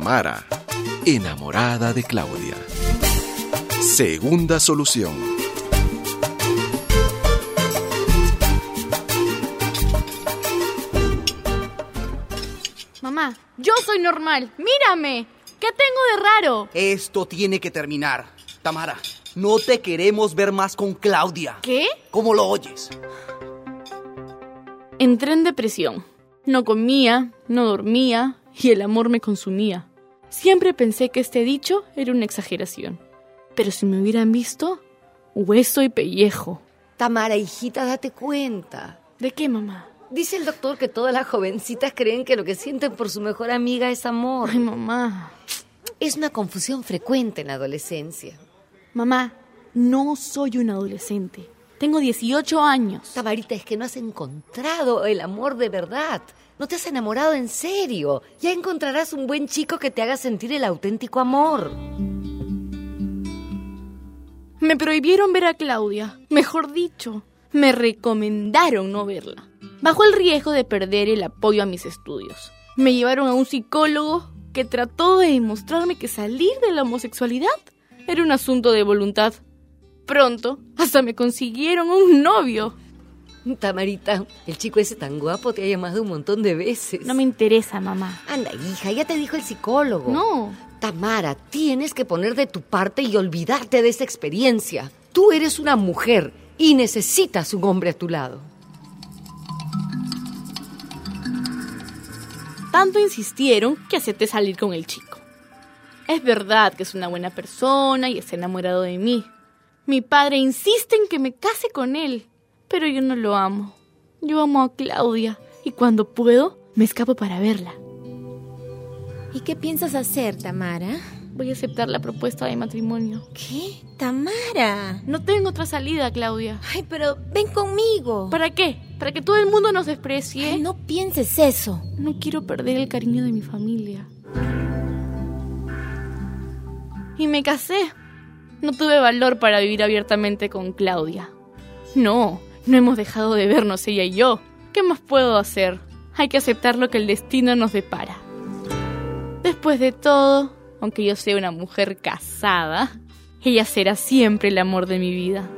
Tamara, enamorada de Claudia. Segunda solución. Mamá, yo soy normal. ¡Mírame! ¿Qué tengo de raro? Esto tiene que terminar. Tamara, no te queremos ver más con Claudia. ¿Qué? ¿Cómo lo oyes? Entré en depresión. No comía, no dormía y el amor me consumía. Siempre pensé que este dicho era una exageración. Pero si me hubieran visto, hueso y pellejo. Tamara, hijita, date cuenta. ¿De qué, mamá? Dice el doctor que todas las jovencitas creen que lo que sienten por su mejor amiga es amor. Ay, mamá. Es una confusión frecuente en la adolescencia. Mamá, no soy una adolescente. Tengo 18 años. Tamarita, es que no has encontrado el amor de verdad. No te has enamorado en serio. Ya encontrarás un buen chico que te haga sentir el auténtico amor. Me prohibieron ver a Claudia. Mejor dicho, me recomendaron no verla, bajo el riesgo de perder el apoyo a mis estudios. Me llevaron a un psicólogo que trató de demostrarme que salir de la homosexualidad era un asunto de voluntad. Pronto, hasta me consiguieron un novio. Tamarita, el chico ese tan guapo te ha llamado un montón de veces. No me interesa, mamá. Anda, hija, ya te dijo el psicólogo. No. Tamara, tienes que poner de tu parte y olvidarte de esa experiencia. Tú eres una mujer y necesitas un hombre a tu lado. Tanto insistieron que acepté salir con el chico. Es verdad que es una buena persona y está enamorado de mí. Mi padre insiste en que me case con él, pero yo no lo amo. Yo amo a Claudia y cuando puedo me escapo para verla. ¿Y qué piensas hacer, Tamara? Voy a aceptar la propuesta de matrimonio. ¿Qué? Tamara. No tengo otra salida, Claudia. Ay, pero ven conmigo. ¿Para qué? ¿Para que todo el mundo nos desprecie? Ay, no pienses eso. No quiero perder el cariño de mi familia. Y me casé. No tuve valor para vivir abiertamente con Claudia. No hemos dejado de vernos ella y yo. ¿Qué más puedo hacer? Hay que aceptar lo que el destino nos depara. Después de todo, aunque yo sea una mujer casada, ella será siempre el amor de mi vida.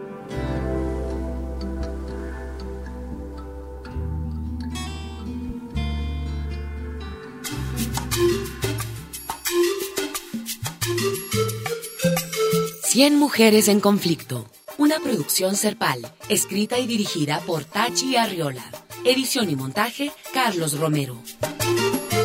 Cien mujeres en conflicto. Una producción Serpal, escrita y dirigida por Tachi Arriola. Edición y montaje, Carlos Romero.